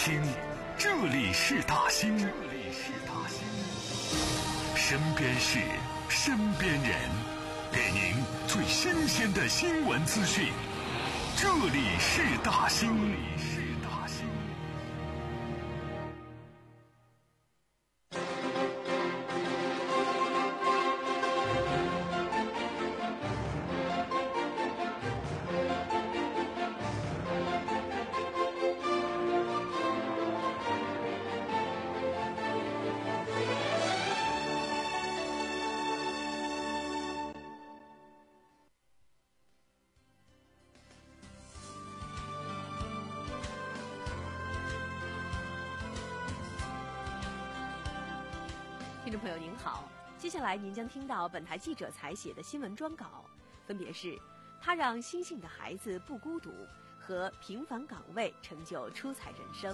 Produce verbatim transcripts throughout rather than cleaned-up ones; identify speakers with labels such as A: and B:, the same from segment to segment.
A: 听，这里是大兴，这里是大兴，身边事，身边人，给您最新鲜的新闻资讯。这里是大兴。
B: 听众朋友您好，接下来您将听到本台记者采写的新闻专稿，分别是他让星星的孩子不孤独和平凡岗位成就出彩人生。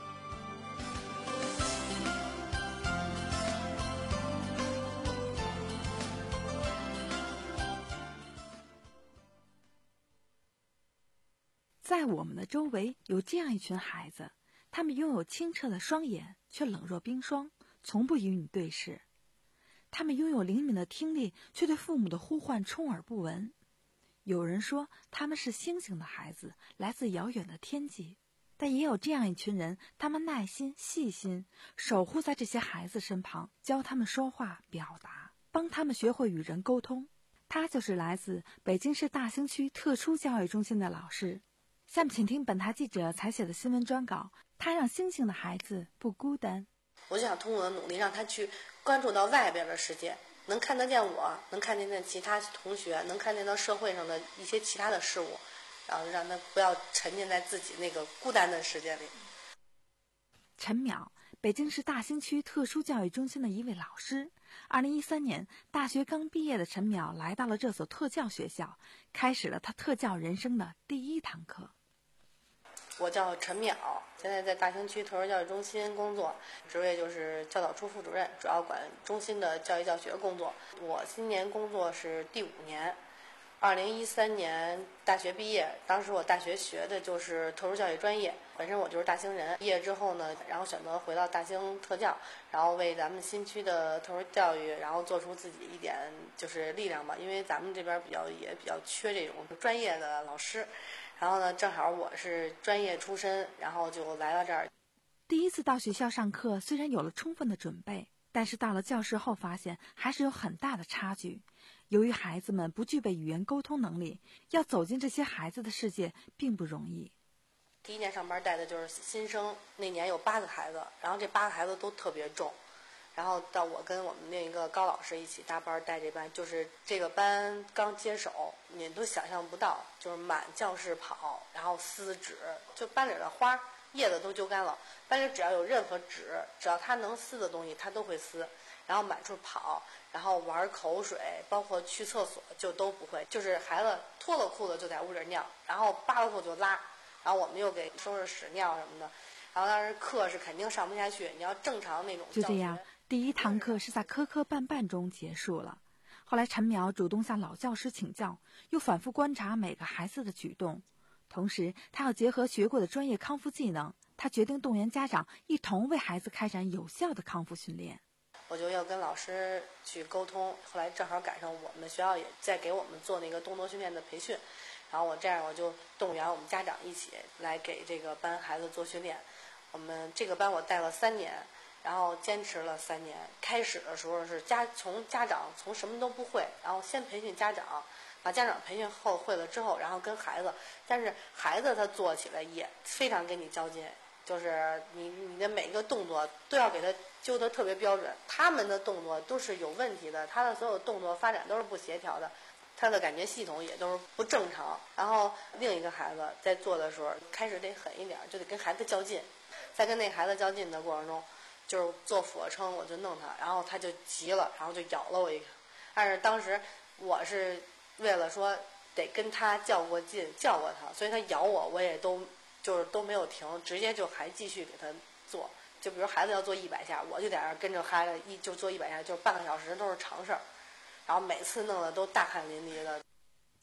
C: 在我们的周围有这样一群孩子，他们拥有清澈的双眼，却冷若冰霜，从不与你对视。他们拥有灵敏的听力，却对父母的呼唤充耳不闻。有人说他们是星星的孩子，来自遥远的天际，但也有这样一群人，他们耐心细心，守护在这些孩子身旁，教他们说话表达，帮他们学会与人沟通。他就是来自北京市大兴区特殊教育中心的老师。下面请听本台记者采写的新闻专稿，他让星星的孩子不孤单。
D: 我就想通过我的努力，让他去关注到外边的世界，能看得见我，能看得见其他同学，能看见到社会上的一些其他的事物，然后让他不要沉浸在自己那个孤单的世界里。
C: 陈淼，北京市大兴区特殊教育中心的一位老师。二零一三年，大学刚毕业的陈淼来到了这所特教学校，开始了他特教人生的第一堂课。
D: 我叫陈淼，现在在大兴区特殊教育中心工作，职位就是教导处副主任，主要管中心的教育教学工作。我今年工作是第五年，二零一三年大学毕业，当时我大学学的就是特殊教育专业，本身我就是大兴人。毕业之后呢，然后选择回到大兴特教，然后为咱们新区的特殊教育，然后做出自己一点就是力量吧，因为咱们这边比较也比较缺这种专业的老师。然后呢，正好我是专业出身，然后就来到这儿。
C: 第一次到学校上课，虽然有了充分的准备，但是到了教室后发现还是有很大的差距。由于孩子们不具备语言沟通能力，要走进这些孩子的世界并不容易。
D: 第一年上班带的就是新生，那年有八个孩子，然后这八个孩子都特别重。然后到我跟我们另一个高老师一起搭班带这班，就是这个班刚接手，你都想象不到，就是满教室跑，然后撕纸，就班里的花叶子都揪干了，班里只要有任何纸，只要他能撕的东西他都会撕，然后满处跑，然后玩口水，包括去厕所就都不会，就是孩子脱了裤子就在屋里尿，然后扒了裤子就拉，然后我们又给收拾屎尿什么的，然后当时课是肯定上不下去，你要正常那种教学。
C: 就这样，第一堂课是在磕磕绊绊中结束了。后来陈淼主动向老教师请教，又反复观察每个孩子的举动，同时他要结合学过的专业康复技能，他决定动员家长一同为孩子开展有效的康复训练。
D: 我就要跟老师去沟通，后来正好赶上我们学校也在给我们做那个动作训练的培训，然后我这样我就动员我们家长一起来给这个班孩子做训练。我们这个班我带了三年，然后坚持了三年。开始的时候是家从家长从什么都不会，然后先培训家长，把家长培训后会了之后，然后跟孩子，但是孩子他做起来也非常跟你较劲，就是你你的每一个动作都要给他揪得特别标准，他们的动作都是有问题的，他的所有动作发展都是不协调的，他的感觉系统也都是不正常。然后另一个孩子在做的时候开始得狠一点，就得跟孩子较劲，在跟那孩子较劲的过程中，就是做俯卧撑我就弄他，然后他就急了，然后就咬了我一个。但是当时我是为了说得跟他较过劲，叫过他，所以他咬我我也都就是都没有停，直接就还继续给他做。就比如孩子要做一百下，我就在那儿跟着孩子一就做一百下，就半个小时都是常事儿，然后每次弄得都大汗淋漓的。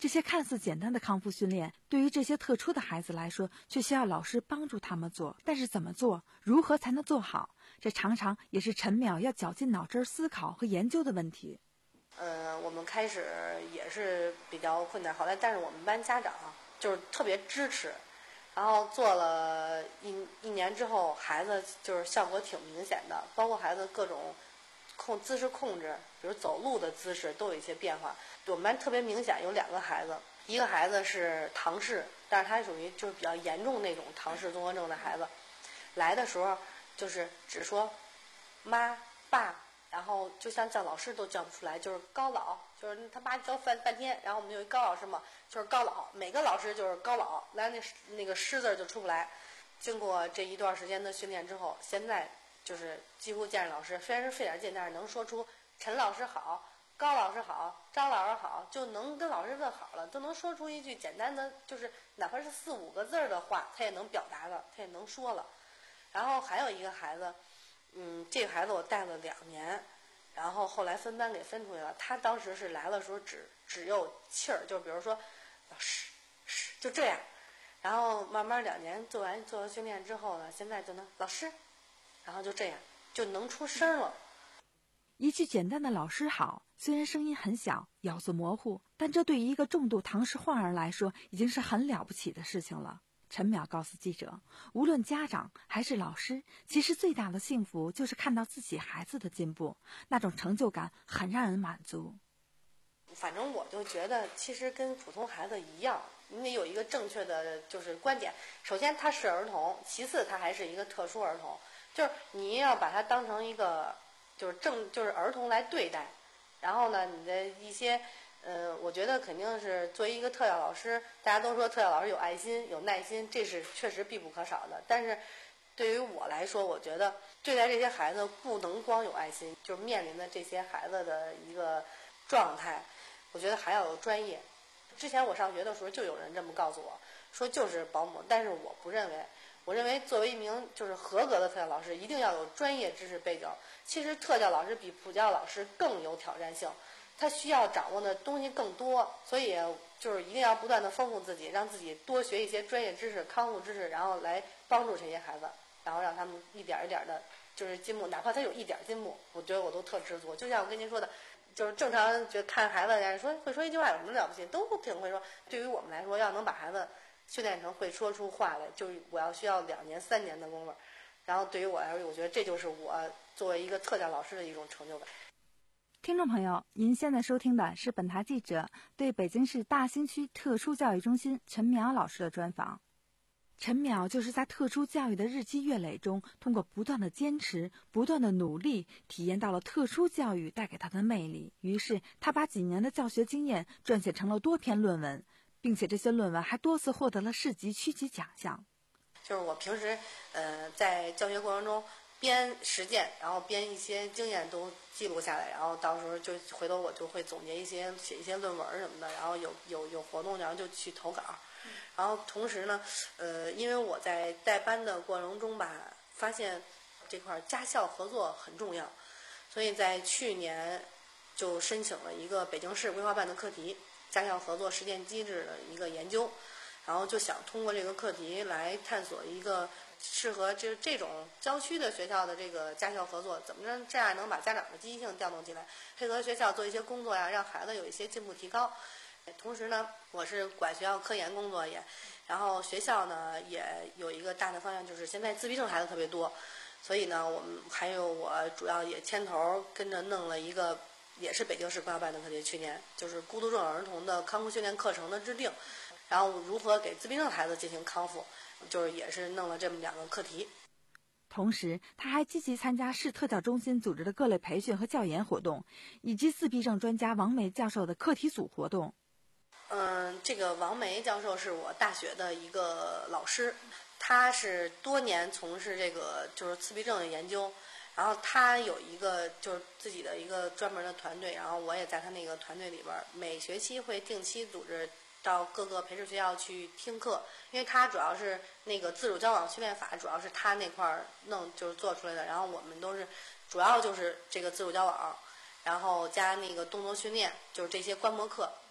C: 这些看似简单的康复训练，对于这些特殊的孩子来说，却需要老师帮助他们做。但是怎么做，如何才能做好，这常常也是陈淼要绞尽脑汁思考和研究的问题。
D: 呃，我们开始也是比较困难，好在但是我们班家长就是特别支持，然后做了一一年之后，孩子就是效果挺明显的，包括孩子各种控姿势控制，比如走路的姿势都有一些变化。我们班特别明显有两个孩子，一个孩子是唐氏，但是他属于就是比较严重那种唐氏综合症的孩子，来的时候就是只说妈爸，然后就像叫老师都叫不出来，就是高老，就是他妈叫半半天，然后我们有一高老师嘛，就是高老，每个老师就是高老，来那那个师字就出不来。经过这一段时间的训练之后，现在就是几乎见着老师，虽然是费点劲，但是能说出陈老师好、高老师好、张老师好，就能跟老师问好了，都能说出一句简单的，就是哪怕是四五个字儿的话，他也能表达了，他也能说了。然后还有一个孩子，嗯，这个孩子我带了两年，然后后来分班给分出去了。他当时是来的时候只只有气儿，就比如说老师师就这样，然后慢慢两年做完做完训练之后呢，现在就能老师，然后就这样就能出声了。
C: 一句简单的老师好，虽然声音很小，咬字模糊，但这对于一个重度唐氏患儿来说已经是很了不起的事情了。陈淼告诉记者，无论家长还是老师，其实最大的幸福就是看到自己孩子的进步，那种成就感很让人满足。
D: 反正我就觉得其实跟普通孩子一样，你得有一个正确的就是观点，首先他是儿童，其次他还是一个特殊儿童，就是你要把他当成一个就是正就是儿童来对待。然后呢，你的一些呃，我觉得肯定是作为一个特教老师，大家都说特教老师有爱心有耐心，这是确实必不可少的。但是对于我来说，我觉得对待这些孩子不能光有爱心，就是面临的这些孩子的一个状态，我觉得还要有专业。之前我上学的时候就有人这么告诉我说就是保姆，但是我不认为，我认为作为一名就是合格的特教老师，一定要有专业知识背景。其实特教老师比普教老师更有挑战性，他需要掌握的东西更多，所以就是一定要不断的丰富自己，让自己多学一些专业知识、康复知识，然后来帮助这些孩子，然后让他们一点一点的就是进步，哪怕他有一点进步，我觉得我都特知足。就像我跟您说的，就是正常就看孩子，人家说会说一句话有什么了不起，都挺会说。对于我们来说，要能把孩子训练成会说出话来，就是我要需要两年三年的功夫。然后对于我来说，我觉得这就是我作为一个特教老师的一种成就感。
C: 听众朋友，您现在收听的是本台记者对北京市大兴区特殊教育中心陈淼老师的专访。陈淼就是在特殊教育的日积月累中，通过不断的坚持、不断的努力，体验到了特殊教育带给他的魅力。于是他把几年的教学经验撰写成了多篇论文，并且这些论文还多次获得了市级、区级奖项。
D: 就是我平时呃在教学过程中边实践，然后边一些经验都记录下来，然后到时候就回头我就会总结一些写一些论文什么的，然后有有有活动然后就去投稿。然后同时呢呃因为我在带班的过程中吧，发现这块家校合作很重要，所以在去年就申请了一个北京市规划办的课题，家校合作实践机制的一个研究，然后就想通过这个课题来探索一个适合这这种郊区的学校的这个家校合作，怎么着这样能把家长的积极性调动起来，配合学校做一些工作呀，让孩子有一些进步提高。同时呢，我是管学校科研工作也，然后学校呢也有一个大的方向，就是现在自闭症孩子特别多，所以呢我们还有我主要也牵头跟着弄了一个也是北京市规划办的课题，去年就是孤独症儿童的康复训练课程的制定，然后如何给自闭症孩子进行康复，就是也是弄了这么两个课题。
C: 同时他还积极参加市特教中心组织的各类培训和教研活动，以及自闭症专家王梅教授的课题组活动。
D: 嗯，这个王梅教授是我大学的一个老师，他是多年从事这个就是自闭症的研究，然后他有一个就是自己的一个专门的团队，然后我也在他那个团队里边，每学期会定期组织到各个培训学校去听课，因为他主要是那个自主交往训练法，主要是他那块儿弄就是做出来的，然后我们都是主要就是这个自主交往，然后加那个动作训练，就是这些观摩课。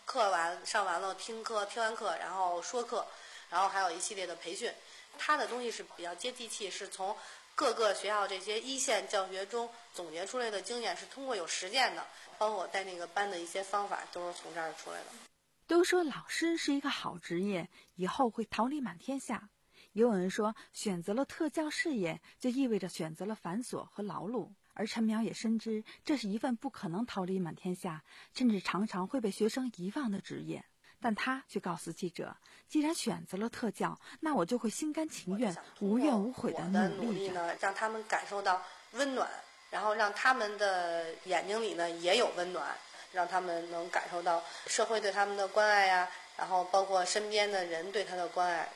D: 课完上完了听课，听完课然后说课，然后还有一系列的培训。它的东西是比较接地气，是从各个学校这些一线教学中总结出来的经验，是通过有实践的，包括我带那个班的一些方法都是从这儿出来的。
C: 都说老师是一个好职业，以后会桃李满天下。也有人说，选择了特教事业，就意味着选择了繁琐和劳碌。而陈苗也深知，这是一份不可能桃李满天下，甚至常常会被学生遗忘的职业。但他却告诉记者，既然选择了特教，那我就会心甘情愿、无怨无悔的
D: 努力呢，让他们感受到温暖，然后让他们的眼睛里呢也有温暖，让他们能感受到社会对他们的关爱呀、啊，然后包括身边的人对他的关爱。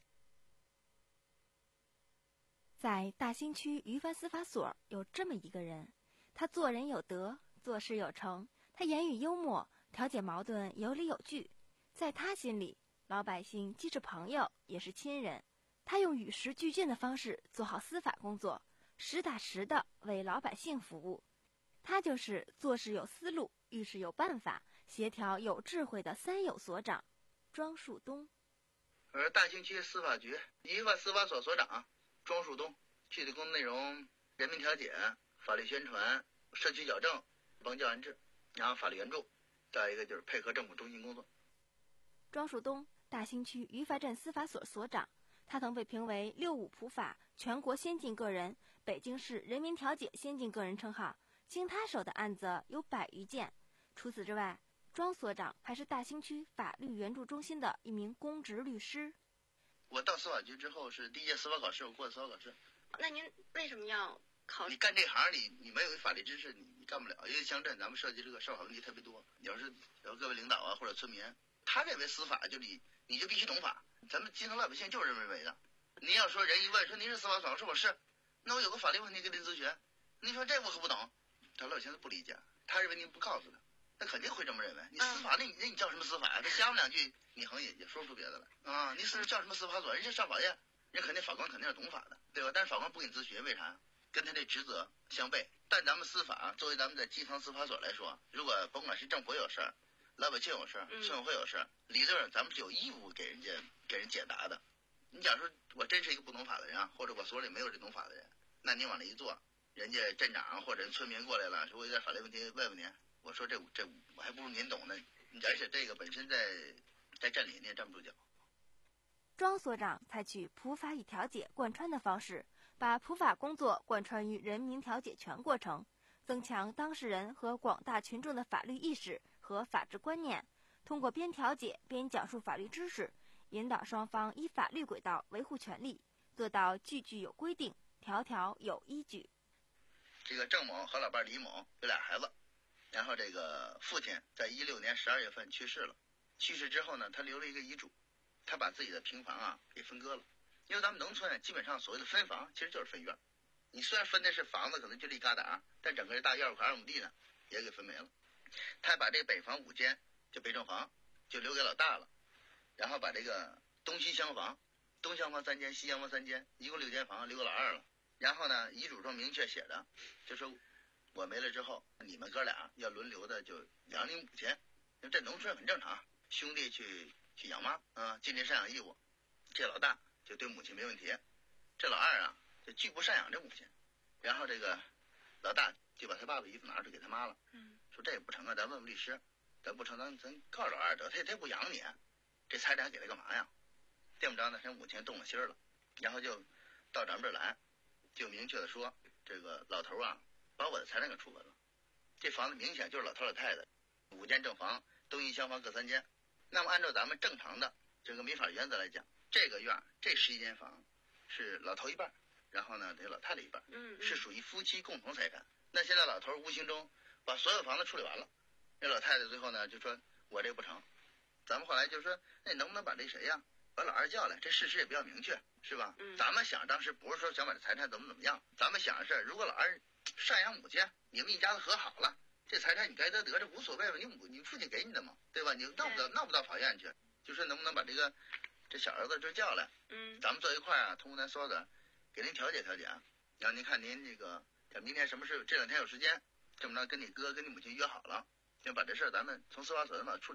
E: 在大兴区于凡司法所有这么一个人，他做人有德，做事有成，他言语幽默，调解矛盾有理有据。在他心里，老百姓既是朋友也是亲人。他用与时俱进的方式做好司法工作，实打实的为老百姓服务。他就是做事有思路、遇事有办法、协调有智慧的三有所长庄树东。
F: 我是大兴区司法局于凡司法所所长庄树东。具体工作内容：人民调解、法律宣传、社区矫正、帮教安治，然后法律援助，再一个就是配合政府中心工作。
E: 庄树东，大兴区于凡镇司法所所长，他曾被评为六五普法全国先进个人、北京市人民调解先进个人称号。经他手的案子有百余件。除此之外，庄所长还是大兴区法律援助中心的一名公职律师。
F: 我到司法局之后是第一届司法考试，我过的司法考试。
G: 那您为什么要考？
F: 你干这行，你你没有法律知识，你你干不了。因为乡镇咱们涉及这个社会问题特别多，你要是有各位领导啊或者村民，他认为司法就你你就必须懂法，咱们基层老百姓就是认为的。您要说人一问说您是司法所，说我是，那我有个法律问题跟您咨询，您说这我可不懂，他老百姓都不理解，他认为您不告诉他，他肯定会这么认为。你司法那你那你叫什么司法呀？他瞎问两句，你好像也也说不出别的来啊。你是叫什么司法所？人家上法院。人肯定法官肯定是懂法的，对吧？但是法官不给你咨询，为啥？跟他这职责相悖。但咱们司法作为咱们在基层司法所来说，如果甭管是政府有事儿，老百姓有事儿，村委会有事儿，理论上咱们是有义务给人家给人解答的。你假如说我真是一个不懂法的人啊，或者我所里没有这懂法的人，那你往那一坐，人家镇长或者村民过来了，说我有点法律问题问问您，我说这这我还不如您懂呢。而且这个本身在在镇里你也站不住脚。
E: 庄所长采取普法与调解贯穿的方式，把普法工作贯穿于人民调解全过程，增强当事人和广大群众的法律意识和法治观念，通过边调解边讲述法律知识，引导双方依法律轨道维护权利，做到句句有规定，条条有依据。
F: 这个郑某和老伴李某有俩孩子，然后这个父亲在一六年十二月份去世了，去世之后呢，他留了一个遗嘱。他把自己的平房啊给分割了，因为咱们农村基本上所谓的分房其实就是分院，你虽然分的是房子可能就一疙瘩，但整个大院快二亩地呢也给分没了。他把这个北房五间就北正房就留给老大了，然后把这个东西厢房，东厢房三间，西厢房三间，一共六间房留给老二了。然后呢，遗嘱中明确写的就说我没了之后，你们哥俩要轮流的就养你母亲，因为这农村很正常，兄弟去去养妈啊，尽这赡养义务。这老大就对母亲没问题，这老二啊就拒不赡养这母亲。然后这个老大就把他爸爸衣服拿出给他妈了，嗯，说这也不成啊，咱问问律师，咱不成咱咱告诉老二得，他他也不养你，这财产给他干嘛呀？这么着呢，他母亲动了心了，然后就到咱们这儿来，就明确的说，这个老头啊把我的财产给处分了，这房子明显就是老头老太太，五间正房，东西厢房各三间。那么按照咱们正常的这个民法原则来讲，这个院这十一间房是老头一半，然后呢这老太太一半，嗯，是属于夫妻共同财产。那现在老头无形中把所有房子处理完了，那老太太最后呢就说我这不成，咱们后来就说那你能不能把这谁呀把老二叫来，这事实也比较明确，是吧？嗯，咱们想当时不是说想把这财产怎么怎么样，咱们想的是如果老二赡养母亲，你们一家子和好了，这财产你该得得，这无所谓了，你母你父亲给你的嘛，对吧？你闹不到闹不到法院去，就说能不能把这个这小儿子就叫来，嗯，咱们坐一块啊，通过咱所长给您调解调解，然后您看您这个明天什么事，这两天有时间，这么着跟你哥跟你母亲约好了，就把这事咱们从司法所咱把它处理掉，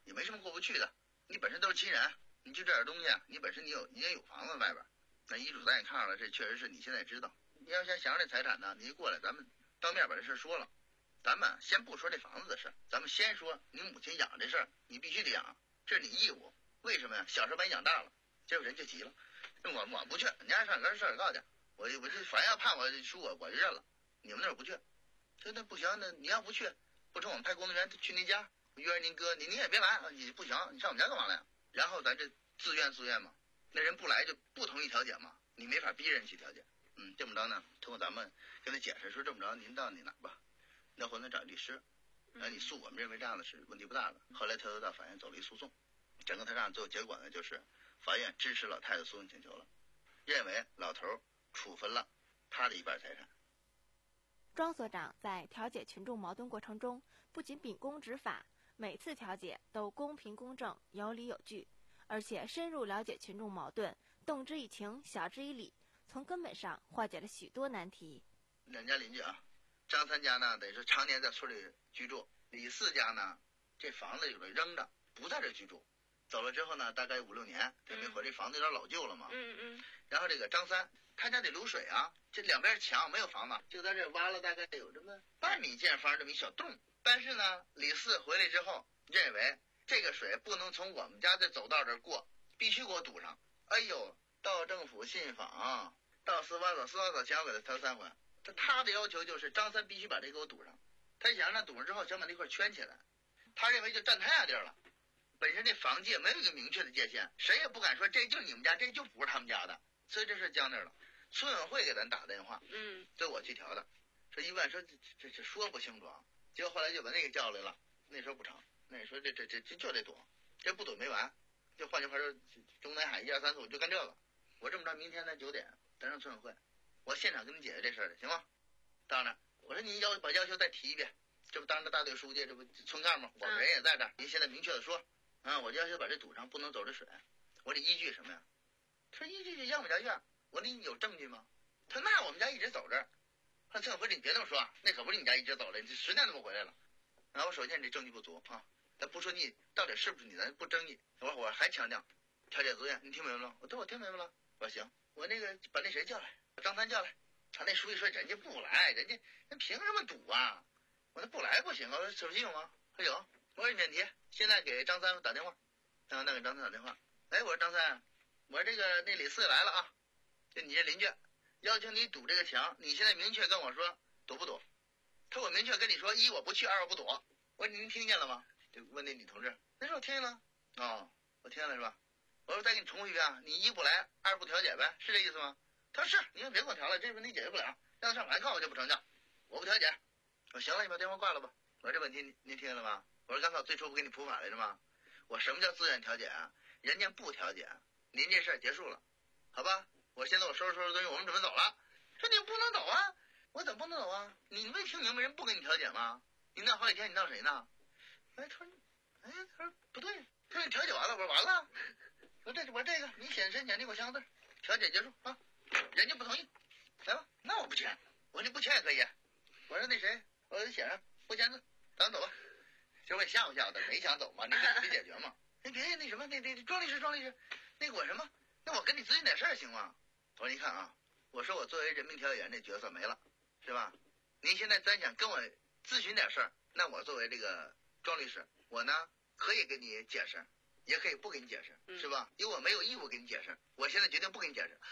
F: 也没什么过不去的。你本身都是亲人，你就这点东西，你本身你有你也有房子外边，那遗嘱咱也看了，这确实是你现在知道。你要想想着这财产呢，你一过来，咱们当面把这事说了。咱们先不说这房子的事，咱们先说你母亲养这事儿，你必须得养，这是你义务。为什么呀？小时候把你养大了，结果人就急了，我我不去，你家上跟上告去，我我就反正要判我输我我就认了，你们那儿不去，这那不行，那你要不去，不成我们派工作人员去您家约着您哥，你你也别来，你不行，你上我们家干嘛来呀？然后咱这自愿自愿嘛，那人不来就不同意调解嘛，你没法逼人去调解。嗯，这么着呢，通过咱们跟他解释说，这么着您到你哪吧，那回头找律师，然后你诉我们认为这样的是问题不大的。后来他又到法院走了一诉讼，整个他这样最后结果呢，就是法院支持老太太诉讼请求了，认为老头处分了他的一半财产。
E: 庄所长在调解群众矛盾过程中，不仅秉公执法，每次调解都公平公正、有理有据，而且深入了解群众矛盾，动之以情，晓之以理，从根本上化解了许多难题。
F: 两家邻居啊，张三家呢，得是常年在村里居住；李四家呢，这房子有的扔着，不在这居住。走了之后呢，大概五六年，这没回，这房子有点老旧了嘛。
G: 嗯嗯。
F: 然后这个张三，他家得流水啊，这两边墙没有房子，就在这挖了大概有这么半米见方这么一小洞。但是呢，李四回来之后认为这个水不能从我们家的走道这儿过，必须给我堵上。哎呦，到政府信访，到司法所，司法所前我给他调三回。他他的要求就是张三必须把这给我堵上，他想让堵上之后想把那块圈起来，他认为就占他家地儿了。本身这房界没有一个明确的界限，谁也不敢说这就是你们家，这就不是他们家的，所以这事僵那儿了。村委会给咱打电话，
G: 嗯，
F: 这我去调的，这一问说这这这说不清楚啊，结果后来就把那个叫来了，那时候不成，那说这这这这就得躲，这不躲没完，就换句话说，中南海一二三四五就干这个。我这么着，明天呢九点咱上村委会，我现场跟你解决这事儿的，行吗？到那我说您要把要求再提一遍，这不当着大队书记，这不村干部，我们人也在这儿，您现在明确的说。啊，我就要求把这堵上，不能走这水。我得依据什么呀？他说依据就央我们家院。我说你有证据吗？他说那我们家一直走这儿。他说村委会你别这么说，那可不是你家一直走了，你十年都不回来了。然后我首先你这证据不足啊，咱不说你到底是不是你，咱不争议。我说我还强调调解自愿，你听明白了？我说我听明白了。我说行，我那个把那谁叫来，把张三叫来。他那书记说人家不来，人家人凭什么堵啊？我说不来不行啊。我说手机有吗？他有。我说免提，现在给张三打电话，然后那给张三打电话。哎，我说张三，我说这个那李四来了啊，就你这邻居，要求你堵这个墙，你现在明确跟我说堵不堵？他说我明确跟你说，一我不去，二我不堵。我说您听见了吗？就问那女同志，那说我听见了，哦，我听见了是吧？我说再给你重复一遍啊，你一不来，二不调解呗，是这意思吗？他说是，你们别给我调了，这问题解决不了，让他上法院告我就不成交，我不调解。我说行了，你把电话挂了吧。我说这问题您您听见了吗？我说刚才我最初不给你普法来着吗？我什么叫自愿调解啊？人家不调解，您这事儿结束了，好吧？我现在我收拾收拾东西，我们准备走了。说你不能走啊？我怎么不能走啊？你没听明白人不跟你调解吗？你闹好几天，你闹谁呢？哎，他说，哎，他说不对，他说你调解完了，我说完了。我说这我说这个你写申请，你给我签个字，调解结束啊。人家不同意，来吧，那我不签。我说你不签也可以。我说那谁，我给写上不签字，咱走吧。就为吓唬吓唬他，没想走嘛，你得没解决嘛。你别那什么，那那庄律师，庄律师，那个我什么？那我跟你咨询点事儿行吗？我说你看啊，我说我作为人民调解员这角色没了，是吧？您现在咱想跟我咨询点事儿，那我作为这个庄律师，我呢可以给你解释，也可以不给你解释，是吧？因为我没有义务给你解释，我现在决定不给你解释。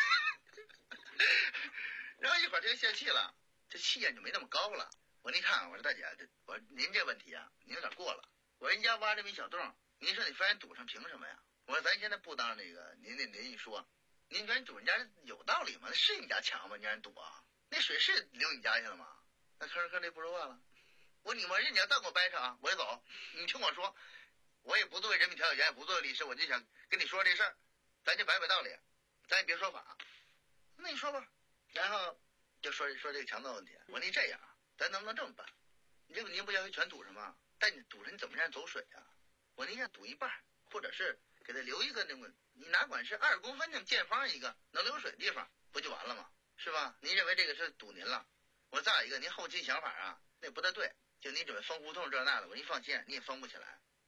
F: 然后一会儿他就泄气了，这气焰就没那么高了。我说你看，我说大姐，这我说您这问题啊，您有点过了。我说人家挖这么一小洞，您说你非然堵上，凭什么呀？我说咱现在不当那个您那邻居说，您说人堵人家有道理吗？那是你家墙吗？你让人堵啊？那水是流你家去了吗？那吭吭这不说话了。我说你我说你要再给我掰扯啊，我就走。你听我说，我也不作为人民调解员，也不作为律师，我就想跟你说这事儿，咱就摆摆道理，咱也别说法。那你说吧，然后就说说这个墙的问题。我说你这样。咱能不能这么办？你这个您不要求全堵上吗？但你堵上你怎么让人走水啊？我宁愿堵一半，或者是给他留一个那么，你哪管是二公分那么见方一个能流水的地方，不就完了吗？是吧？您认为这个是堵您了？我再一个，您后期想法啊，那不太对。就你准备封胡同这那的，我您放心，你也封不起来。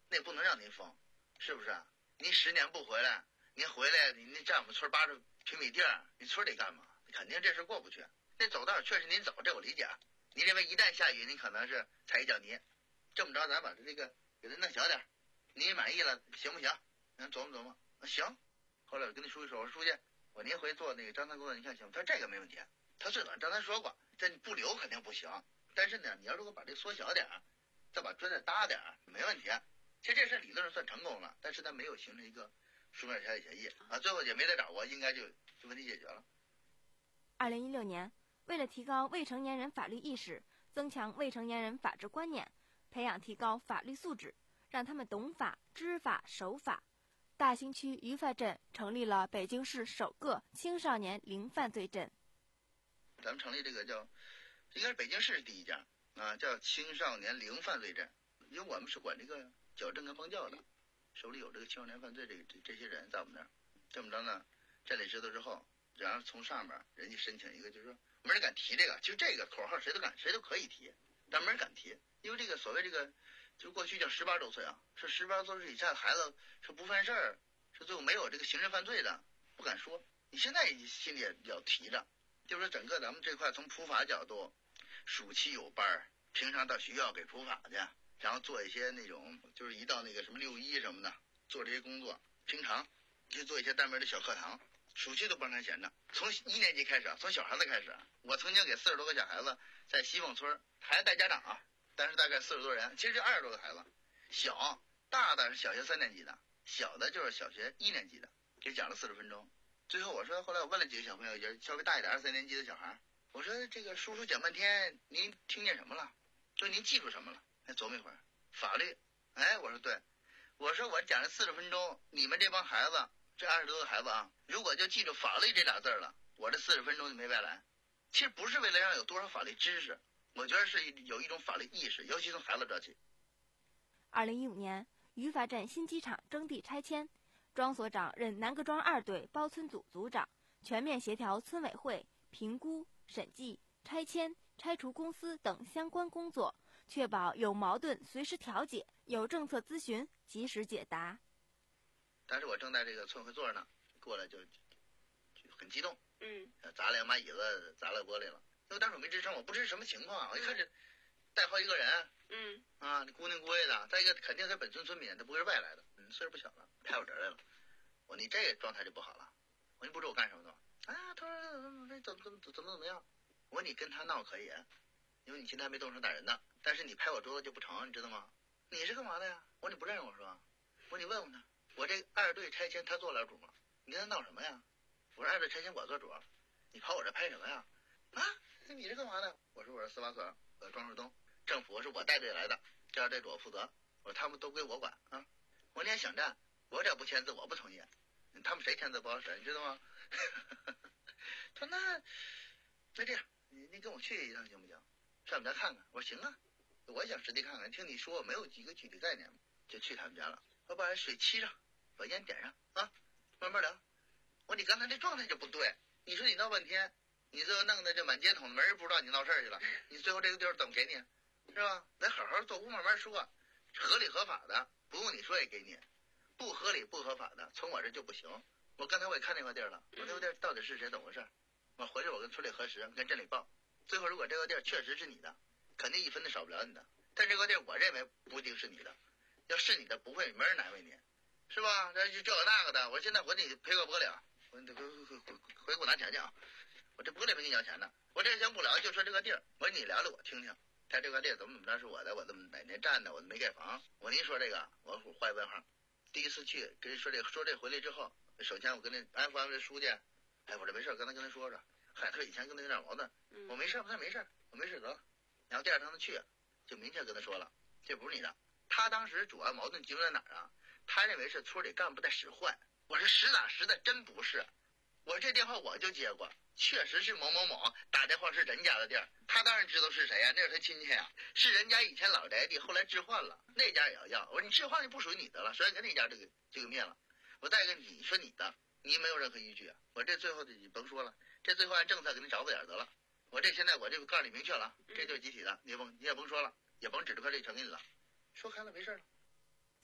F: 那不能让您封，是不是？您十年不回来，您回来您那占我们村八十平米地儿，你村里干嘛？肯定这事过不去。那走道确实您走，这我理解。您认为一旦下雨，您可能是踩一脚泥，这么着咱把这个给它弄小点，您满意了行不行？咱琢磨琢磨，行。后来我跟那书记说，我说书记，我您回做那个张三工作，你看行吗？他说这个没问题。他最早张三说过，这不留肯定不行，但是呢，你要如果把这缩小点，再把砖再搭点，没问题。其实这事理论上算成功了，但是他没有形成一个书面调解协议啊，最后也没得找我，应该就就问题解决了。
E: 二零一六年，为了提高未成年人法律意识，增强未成年人法治观念，培养提高法律素质，让他们懂法、知法、守法，大兴区于发镇成立了北京市首个青少年零犯罪镇。
F: 咱们成立这个叫，应该是北京市第一家啊，叫青少年零犯罪镇，因为我们是管这个矫正跟帮教的，手里有这个青少年犯罪这个这这些人在我们那儿。这么着呢，镇里知道之后，然后从上面人家申请一个，就是说没人敢提这个，其实这个口号谁都敢，谁都可以提，但没人敢提，因为这个所谓这个，就过去叫十八周岁啊，是十八周岁以下的孩子是不犯事儿，是最后没有这个刑事犯罪的，不敢说。你现在心里也要提着，就是说整个咱们这块从普法角度，暑期有班，平常到学校给普法去，然后做一些那种就是一到那个什么六一什么的做这些工作，平常就做一些单门的小课堂，暑期都不让他闲着。从一年级开始，从小孩子开始，我曾经给四十多个小孩子在西凤村，孩子带家长啊，但是大概四十多人，其实就二十多个孩子，小大的是小学三年级的，小的就是小学一年级的，给讲了四十分钟。最后我说，后来我问了几个小朋友，也稍微大一点二三年级的小孩，我说这个叔叔讲半天，您听见什么了？就您记住什么了？还琢磨一会儿，法律。哎，我说对，我说我讲了四十分钟，你们这帮孩子，这二十多个孩子啊，如果就记住法律这俩字了，我这四十分钟就没白来。其实不是为了让有多少法律知识，我觉得是有一种法律意识，尤其从孩子做起。
E: 二零一五年，于发镇新机场征地拆迁，庄所长任南各庄二队包村组组长，全面协调村委会评估、审计、拆迁、拆除公司等相关工作，确保有矛盾随时调解，有政策咨询及时解答。
F: 当时我正在这个村会座呢，过来就就很激动，
G: 嗯，
F: 砸了两把椅子，砸了玻璃了。因为当时我没吱声，我不知什么情况，我一看这带好几个人，
G: 嗯
F: 啊，姑娘姑爷的，再一个肯定是本村村民，他不会是外来的，嗯，岁数不小了，拍我这儿来了。我说你这状态就不好了，我说你不知道我干什么的吗？啊，他说怎么怎么怎么怎么怎么样？我说你跟他闹可以，因为你现在还没动手打人呢，但是你拍我桌子就不成，你知道吗？你是干嘛的呀？我说你不认识我是吧？我说你问问他，我这二队拆迁他做了主吗？你跟他闹什么呀？我说二队拆迁我做主，你跑我这拍什么呀？啊，你是干嘛的？我说我是司法所，我庄树东，政府是我带队来的，这二队主我负责，我说他们都归我管啊。我说你也想战，我只要不签字我不同意，他们谁签字不好使，你知道吗？他说那那这样，你你跟我去一趟行不行？上我们家看看。我说行啊，我也想实地看看。听你说没有几个具体概念，就去他们家了。我把水沏上，把烟点上啊，慢慢聊。我说你刚才这状态就不对，你说你闹半天，你这弄的这满街捅的，没人不知道你闹事儿去了。你最后这个地儿怎么给你，是吧？得好好做，慢慢说，合理合法的，不用你说也给你。不合理不合法的，从我这就不行。我刚才我也看那块地儿了，我那块地儿到底是谁，怎么回事？我回去我跟村里核实，跟镇里报。最后如果这个地儿确实是你的，肯定一分都少不了你的。但这个地儿我认为不一定是你的，要是你的不会没人难为你，是吧？这就这个那个的，我现在我得赔个玻璃啊，我得回回回回回给我拿钱去啊！我这玻璃没给你要钱的，我这先不聊，就说这个地儿，我说你聊聊我听听。他这个地儿怎么怎么着是我的，我怎么哪年占的，我没盖房。我您说这个，我画一问号。第一次去跟人说这说这回来之后，首先我跟那安抚安抚书记，哎，我这没事，刚才跟他说说，嗨，他说以前跟他有点矛盾，我没事，他说没事，我没事得了。然后第二趟他去，就明确跟他说了，这不是你的。他当时主要矛盾集中在哪儿啊？他认为是村里干部在使坏。我说实打实的，真不是。我这电话我就接过，确实是某某某打电话是人家的地儿，他当然知道是谁呀、啊，那是他亲戚呀、啊，是人家以前老宅地，后来置换了，那家也要要。我说你置换就不属于你的了，首先跟那家这个就给灭了。我再一个你说你的，你没有任何依据啊。我这最后你甭说了，这最后按政策给你找补点得了。我这现在我这个告诉你明确了，这就是集体的，你甭你也甭说了，也甭指着他这成给你了，说开了没事了。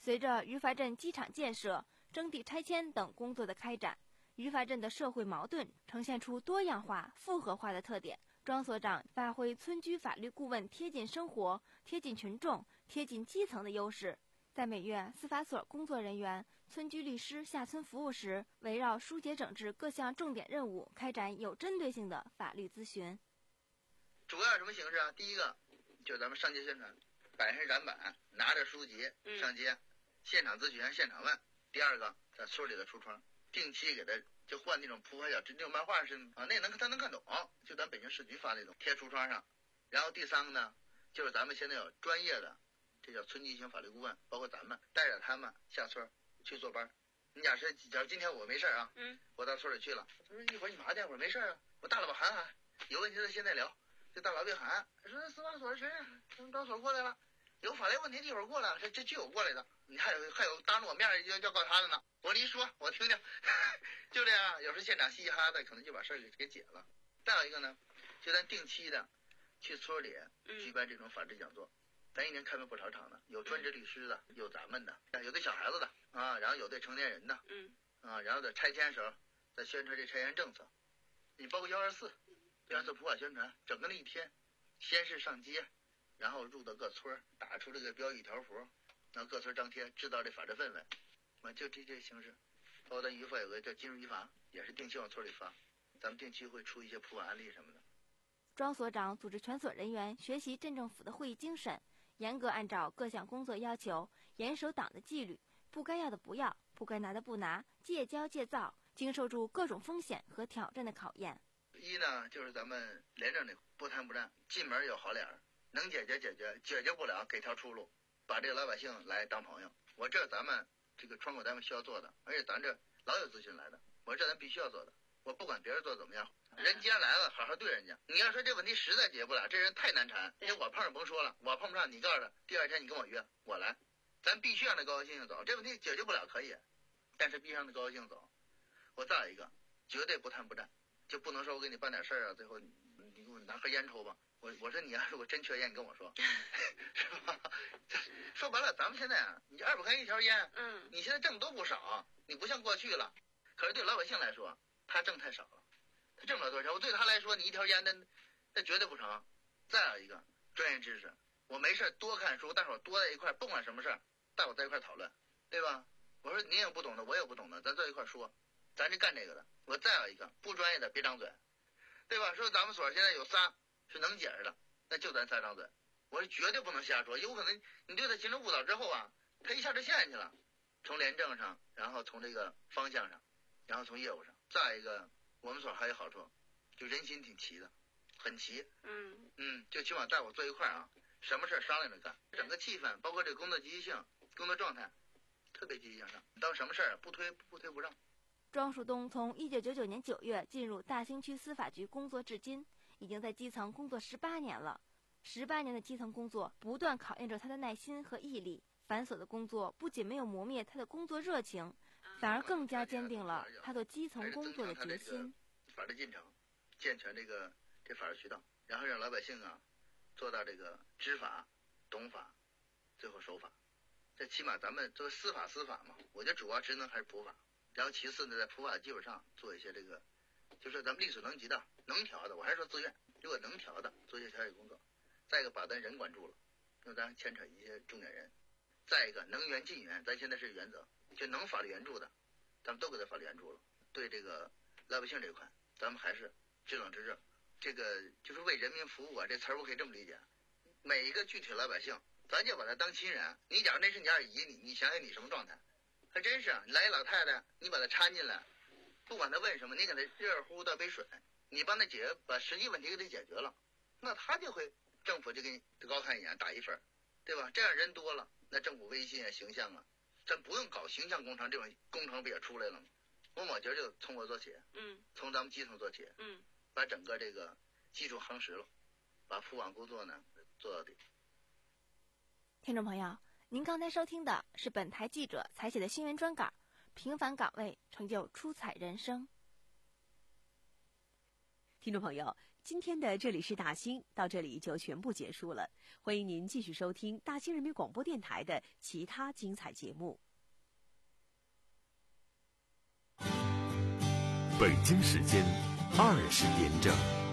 E: 随着于法镇机场建设、征地拆迁等工作的开展，于法镇的社会矛盾呈现出多样化、复合化的特点。庄所长发挥村居法律顾问贴近生活、贴近群众、贴近基层的优势，在每月司法所工作人员、村居律师下村服务时，围绕疏解整治各项重点任务，开展有针对性的法律咨询。
F: 主要什么形式啊？第一个就是咱们上街宣传，摆上展板，拿着书籍上街，嗯、现场咨询、现场问。第二个，在村里的橱窗，定期给他就换那种铺开小那种漫画似的啊，那能他能看懂，就咱北京市局发那种贴橱窗上。然后第三个呢，就是咱们现在有专业的，这叫村级型法律顾问，包括咱们带着他们下村去做班。你假设假如今天我没事啊，嗯，我到村里去了，他说一会儿你麻去，我说没事啊，我大喇叭喊喊，有问题的现在聊。这大老别喊，说司法所谁呀？从张所过来了，有法律问题一会儿过来，这这就有过来的，你还有还有当着我面要要告他的呢。我一说，我听听，就这样，有时候现场嘻嘻哈的，可能就把事儿给给解了。再有一个呢，就咱定期的去村里举办这种法制讲座，咱一年开门不少场的，有专职律师的，有咱们的，有对小孩子的啊，然后有对成年人的，嗯啊，然后在拆迁时候在宣传这拆迁政策，你包括幺二四。第二次普法宣传，整个那一天，先是上街，然后入到各村，打出这个标语条幅，然后各村张贴，制造这法治氛围，啊，就这这形式。包括咱于法有个叫金融于法，也是定期往村里发，咱们定期会出一些普法案例什么的。
E: 庄所长组织全所人员学习镇政府的会议精神，严格按照各项工作要求，严守党的纪律，不该要的不要，不该拿的不拿，戒骄戒躁，经受住各种风险和挑战的考验。
F: 一呢，就是咱们廉政的不贪不占，进门有好脸儿，能解决解决，解决不了给条出路，把这个老百姓来当朋友。我这咱们这个窗口单位需要做的，而且咱这老有咨询来的，我这咱必须要做的。我不管别人做怎么样，人既然来了，好好对人家。你要说这问题实在解决不了，这人太难缠，因为我碰上甭说了，我碰不上，你告诉他，第二天你跟我约，我来，咱必须让他高高兴兴走。这问题解决不了可以，但是必须让他高高兴兴走。我再有一个，绝对不贪不占。就不能说我给你办点事儿啊，最后你你给我拿盒烟抽吧。我我说你要是我真缺烟，你跟我说，是吧？说白了，咱们现在啊，你二百块钱一条烟，嗯，你现在挣都不少，你不像过去了。可是对老百姓来说，他挣太少了，他挣不了多少钱。我对他来说，你一条烟那那绝对不成。再有一个专业知识，我没事多看书，大伙多在一块，不管什么事儿，大伙在一块讨论，对吧？我说你有不懂的，我有不懂的，咱坐一块说。咱是干这个的。我再有一个不专业的别张嘴，对吧？说咱们所现在有仨是能解释的，那就咱仨张嘴。我是绝对不能瞎说，有可能你对他形成误导之后啊，他一下就陷进去了，从廉政上，然后从这个方向上，然后从业务上。再一个，我们所还有好处，就人心挺齐的，很齐。嗯嗯，就起码在我坐一块啊，什么事商量着干，整个气氛，包括这个工作积极性、工作状态，特别积极向上。当什么事儿不推不推不让。
E: 庄树东从一九九九年九月进入大兴区司法局工作至今，已经在基层工作十八年了。十八年的基层工作不断考验着他的耐心和毅力，繁琐的工作不仅没有磨灭他的工作热情，反而更加坚定了他对基层工作的决心。
F: 法治进程，健全这个这法治渠道，然后让老百姓啊做到这个知法、懂法，最后守法。这起码咱们作为司法司法嘛，我觉得主要职能还是普法。然后其次呢，在普法基础上做一些这个，就是咱们力所能及的、能调的，我还是说自愿，如果能调的，做一些调解工作。再一个，把咱人管住了，因为咱牵扯一些重点人。再一个，能援尽援，咱现在是原则，就能法律援助的，咱们都给他法律援助了。对这个老百姓这一块，咱们还是知冷知热，这个就是为人民服务啊，这词儿我可以这么理解。每一个具体老百姓，咱就把他当亲人。你假如那是你二姨，你你想想你什么状态？还真是啊，来一老太太，你把她搀进来，不管她问什么，你给她热乎乎倒杯水，你帮她解决，把实际问题给她解决了，那她就会政府就给你高看一眼，打一分，对吧？这样人多了，那政府威信啊、形象啊，咱不用搞形象工程，这种工程不也出来了吗？我我觉得就从我做起，嗯，从咱们基层做起，嗯，把整个这个基础夯实了，把普网工作呢做到底。
E: 听众朋友，您刚才收听的是本台记者采写的新闻专稿，平凡岗位成就出彩人生。
B: 听众朋友， 今天的这里是大兴，到这里就全部结束了。欢迎您继续收听大兴人民广播电台的其他精彩节目。
A: 北京时间二十点整。